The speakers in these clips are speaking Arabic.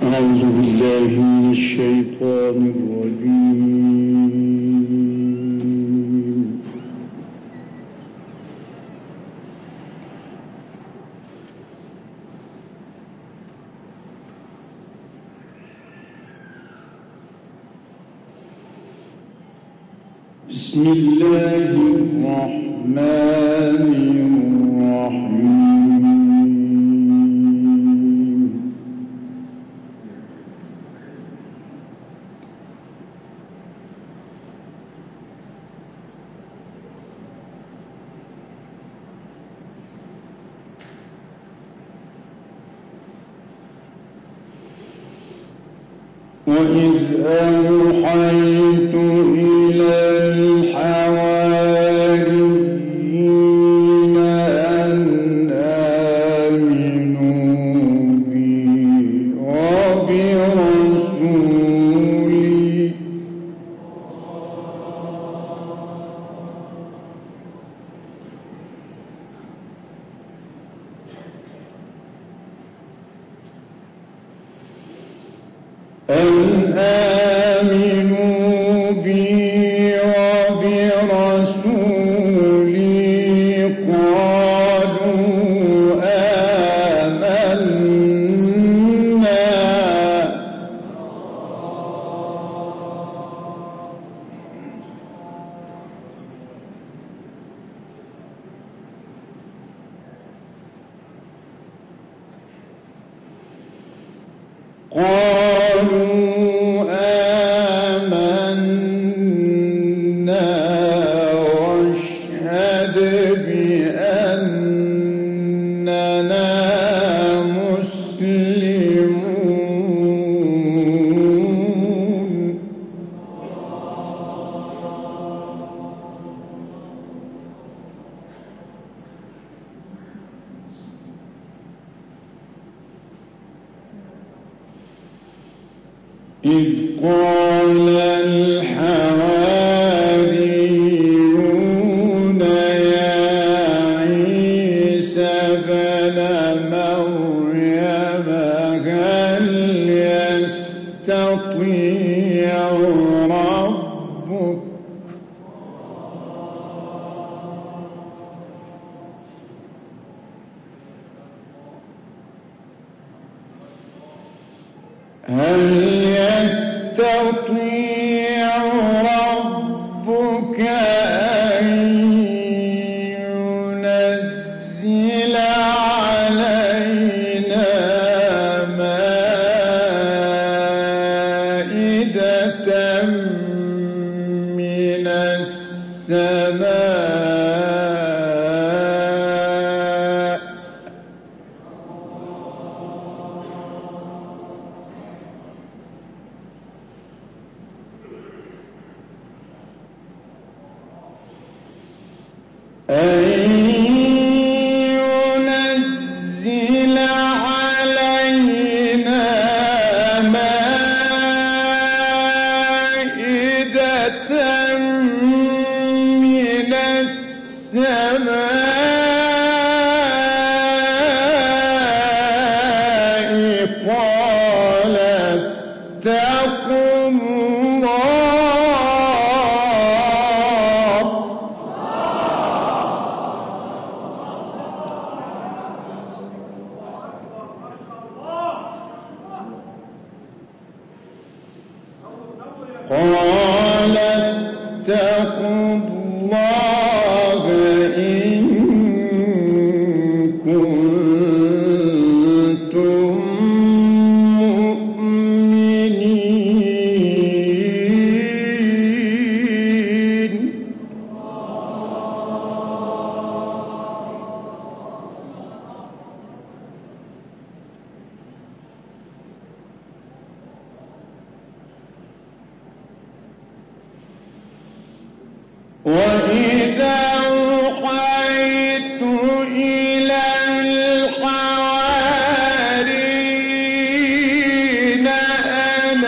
أعوذ بالله من الشيطان الرجيم. بسم الله الرحمن الرحيم. وإذ أوحيت إلى الحواريين أن آمنوا بي وبرسولي قالوا آمنا. واشهد بأننا مسلمون. إذ قال الحواريون يا عيسى ابن مريم هل يستطيع ربك أن ينزل علينا مائدة من السماء قال اتقوا الله. قال اتقوا الله إن كنتم مؤمنين. وإذا أوحيت إلى الحواريين أن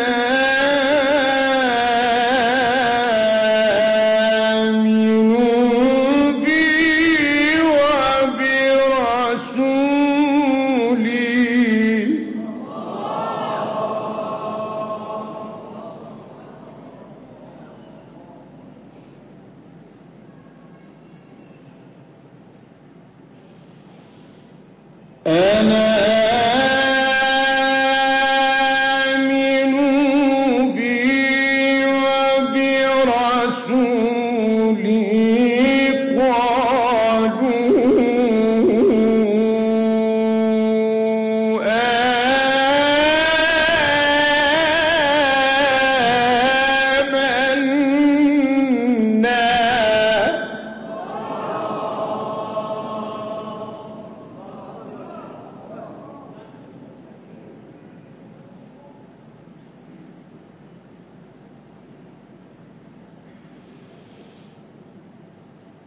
آمنوا بي وبرسولي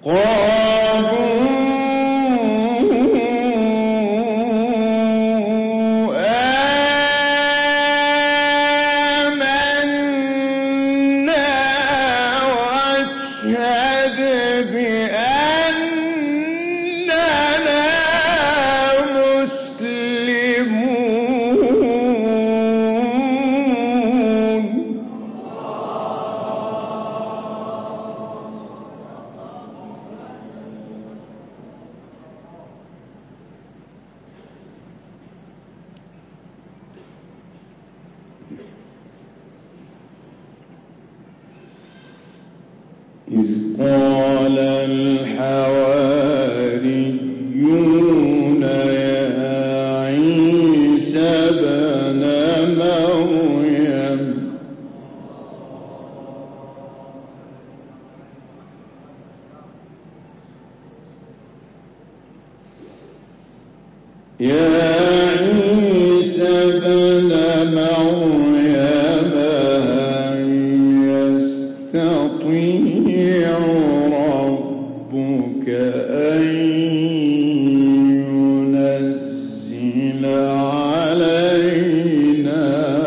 إذ قال الحواريون يا عيسى ابن مريم يستطيع ربك أن ينزل علينا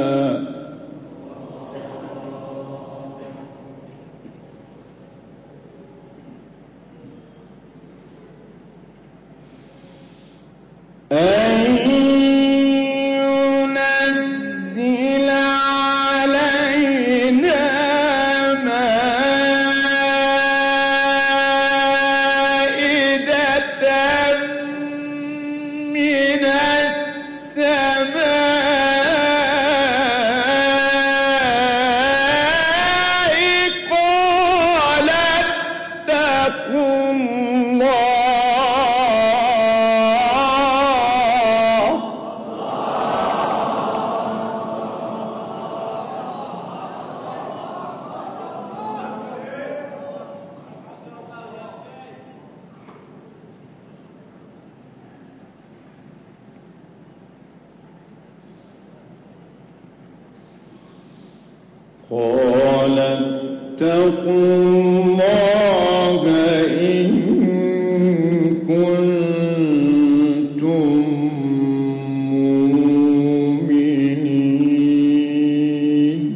قال اتقوا الله إن كنتم مؤمنين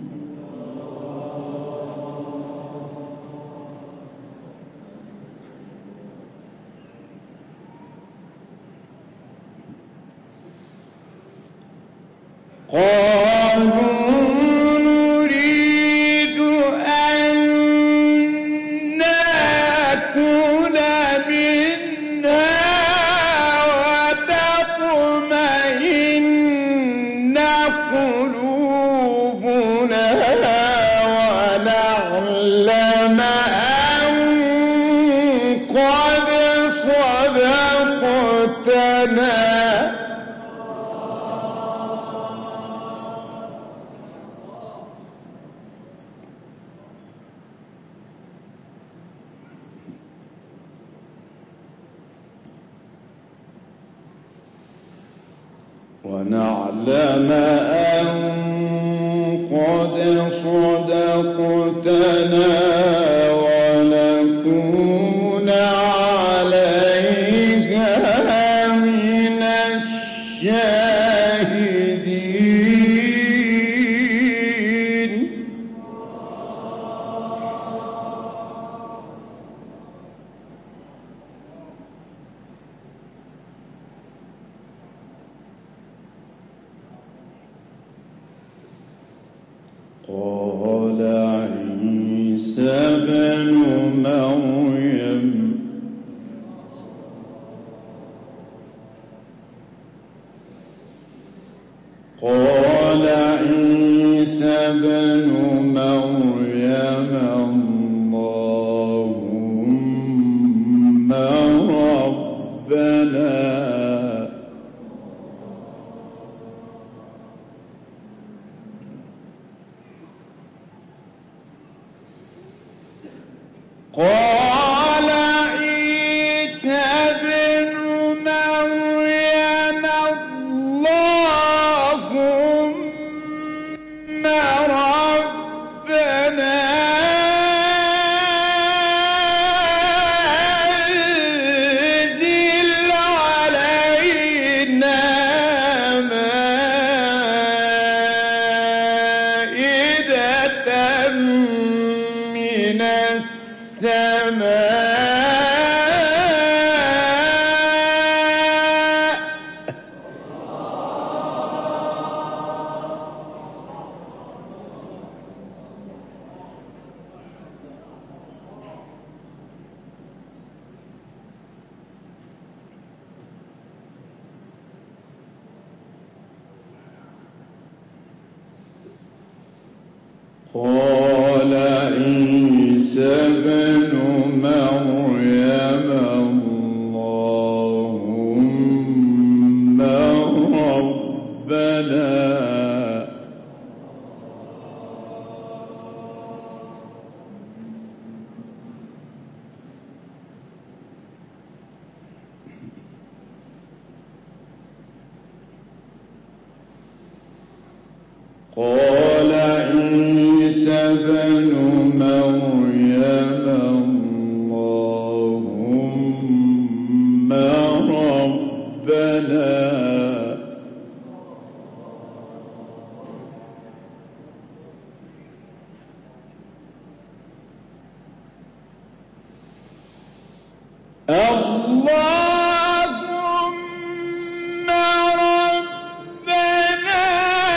قالوا ونعلم أن قد صدقتنا ونكون عليها من الشاهدين قال عيسى ابن مريم اللهم ربنا قال عيسى ابن مريم اللهم ربنا من السماء قال عيسى ابن مريم اللهم ربنا قال عيسى ابن مريم اللهم ربنا اللهم ربنا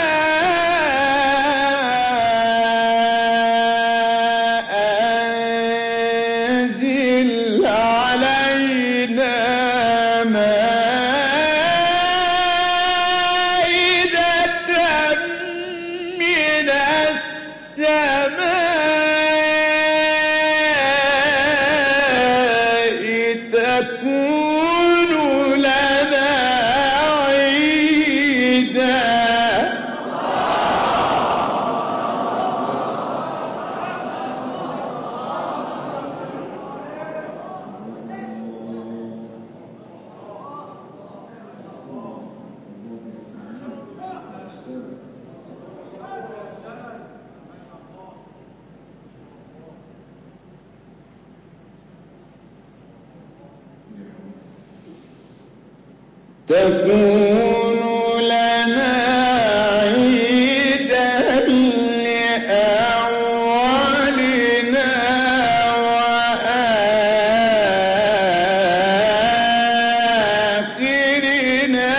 أنزل علينا مائدة من السماء تكون لنا عيدا تكون لنا عيدا لأولنا وآخرنا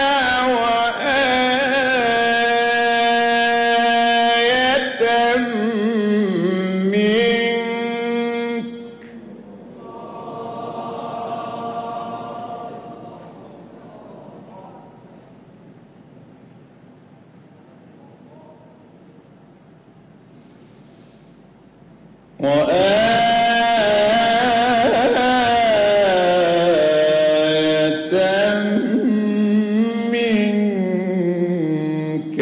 وآية منك وآية منك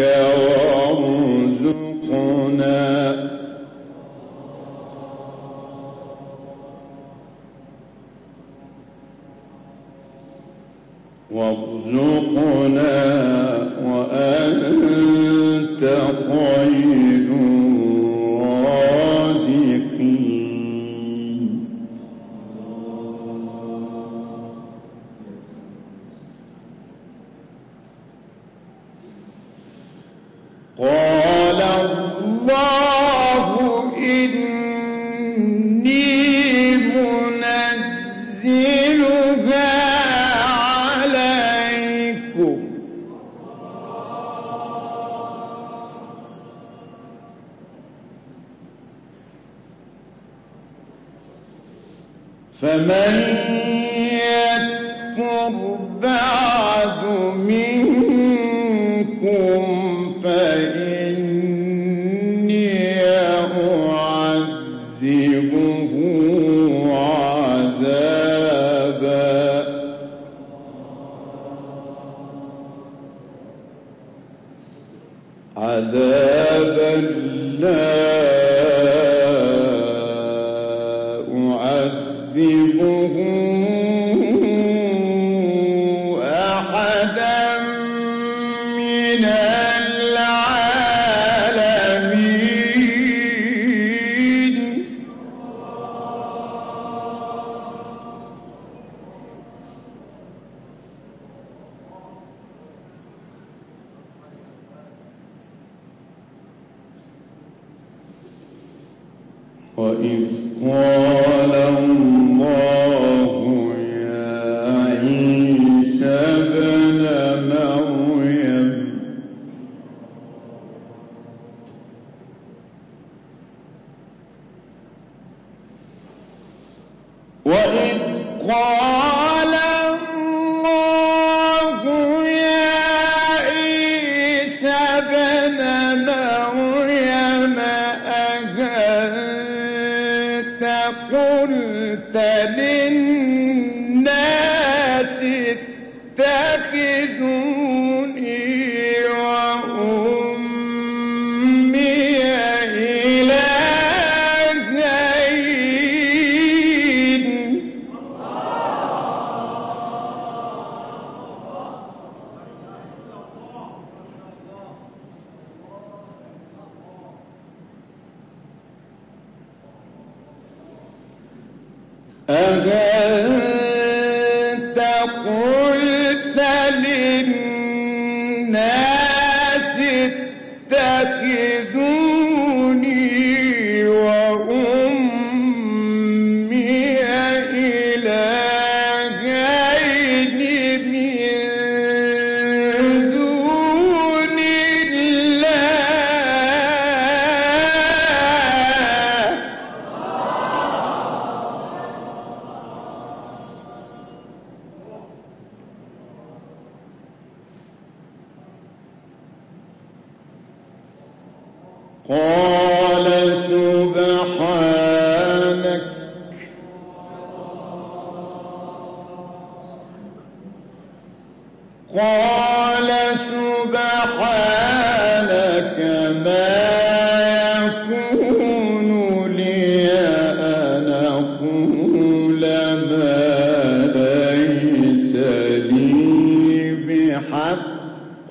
وارزقنا وأنت خير الرازقين قال الله إني منزلها عليكم فمن يكفر بعد منكم فإني أعذبه عذابا لا أعذبه أحدا من العالمين وإذ قال الله يا عيسى ابن مريم وإذ قال الله يا عيسى ابن مريم أأنت قلت للناس اتخذوني وأمي إلهين أأنت قلت للناس اتخذوني وأمي إلهين من دون الله قال سبحانك ما يكون لي أن أقول ما ليس لي بحق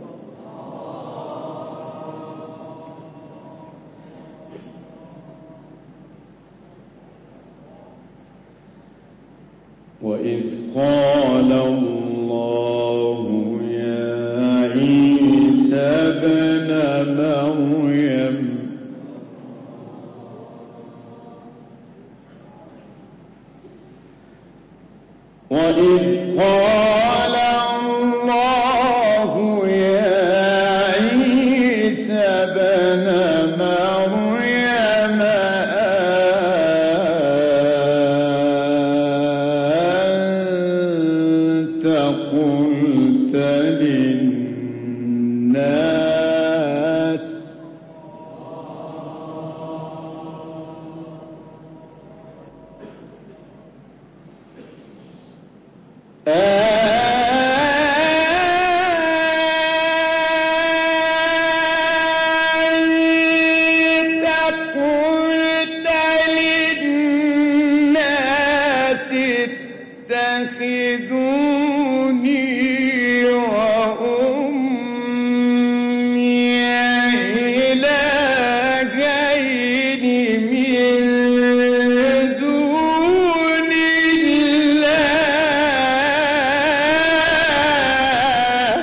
وإذ قال الله يا عيسى ابن مريم وإذ قال الله يا عيسى ابن مريم أنت قلت للناس اتخذوني وأمي إلهين من دون الله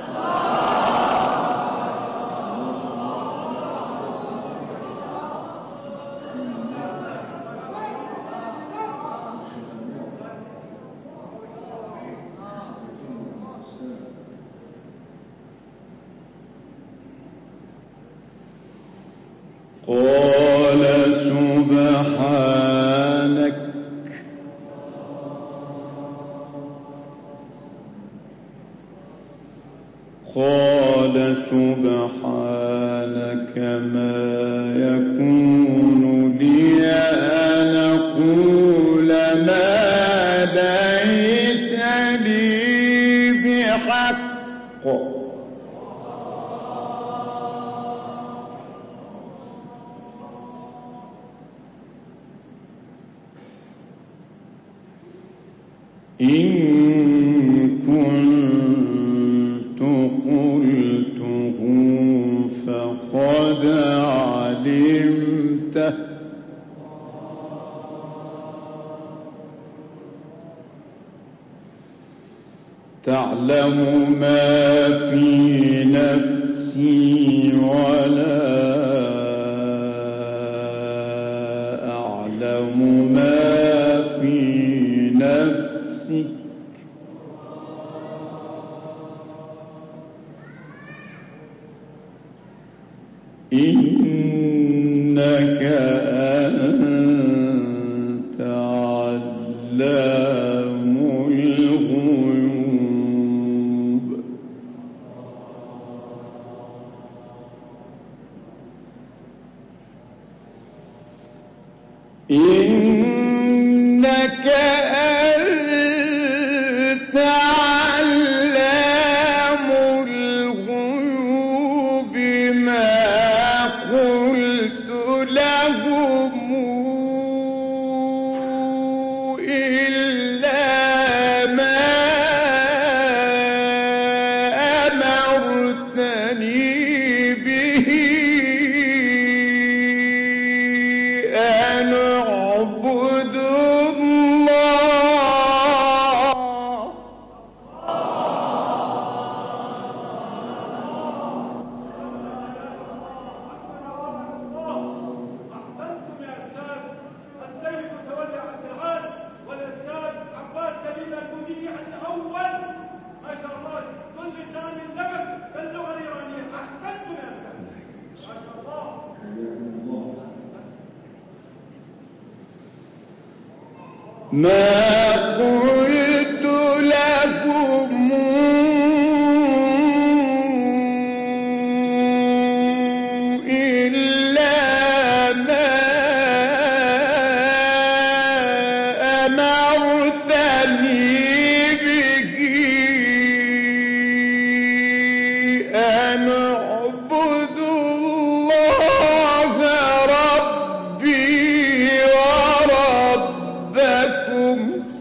قال سبحانك ما يكون لي أن أقول ما ليس لي بحق إن كنت قلته فقد علمته تعلم ما في نفسي ولا إنك أنت علام الغيوب إنك أنت علام الغيوب ما قلت لهم إلا ما أمرتني به أن أعبد ما قلت لكم إلا ما أمرتني به أن أعبد الله ربي وربكم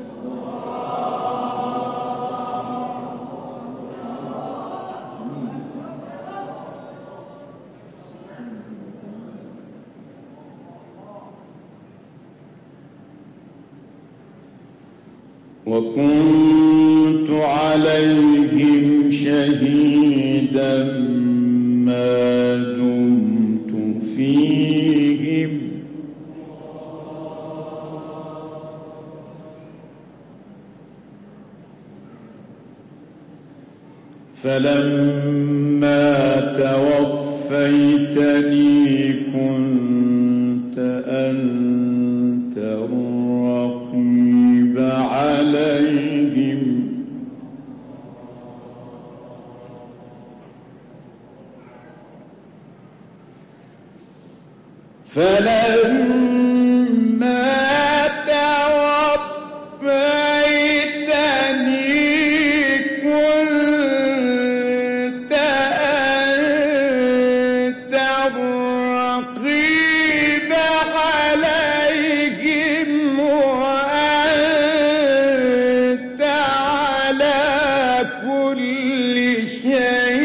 وكنت عليهم شهيدا ما دمت فيهم فلما توفيتني كنت أنت الرقيب عليهم فلما توفيتني كنت أنت الرقيب عليهم وأنت على كل شيء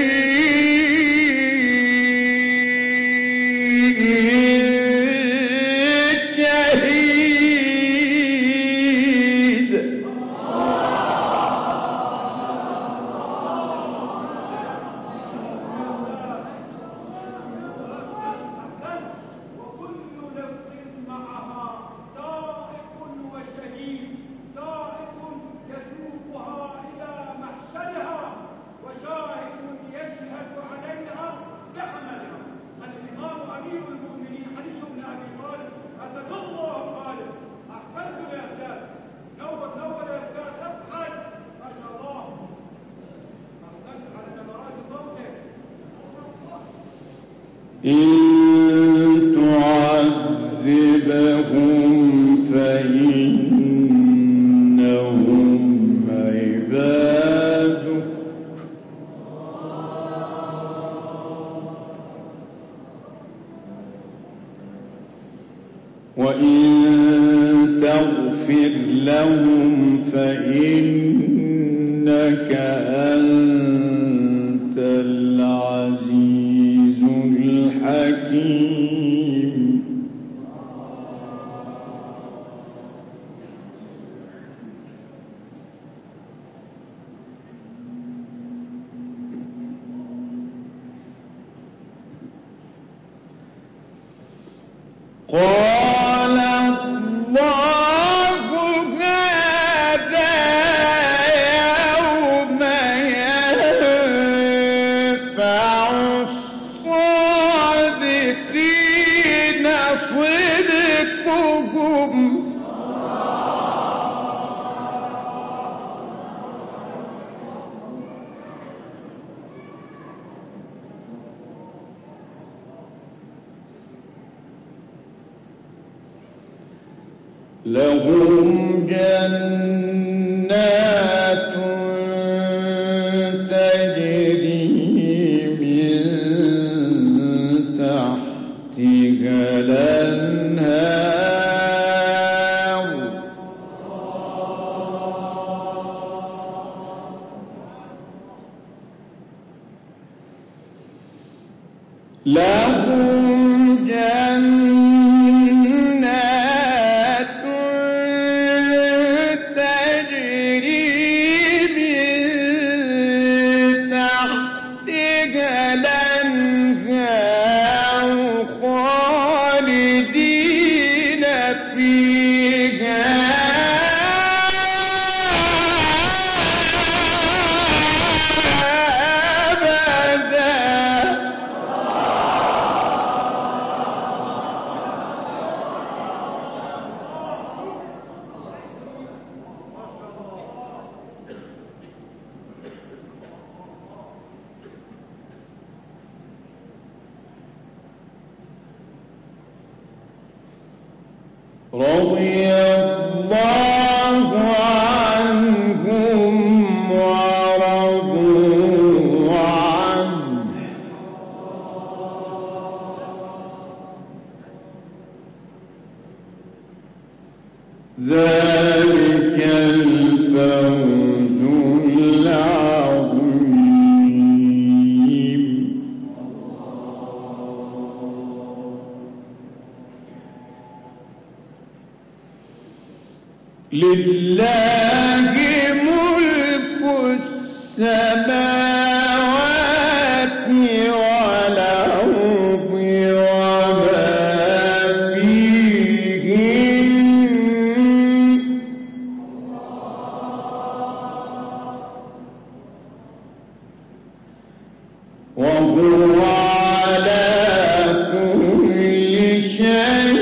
شهيد إن تعذبهم فإنهم عبادك وإن تغفر لهم فإنك أنت العزيز الحكيم قال الله هذا يوم ينفع الصادقين صدقكم لهم جنات تجري من تحتها الأنهار لهم جنات تجري من تحتها الأنهار خالدين فيها أبدا رضي الله عنهم ورضوا عنه ذلك الفوز العظيم لله ملك السماوات والأرض وما فيهن وهو على كل شيء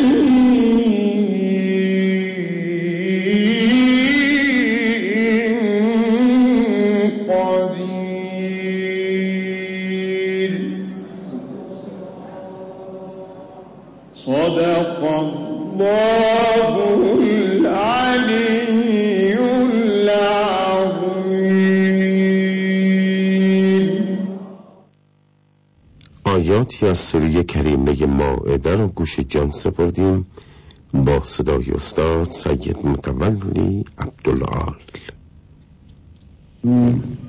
صدق الله العلي العظيم. آیاتی از سوره کریمه مائده را گوش جان سپردیم با صدای استاد سید متولی عبدالعال.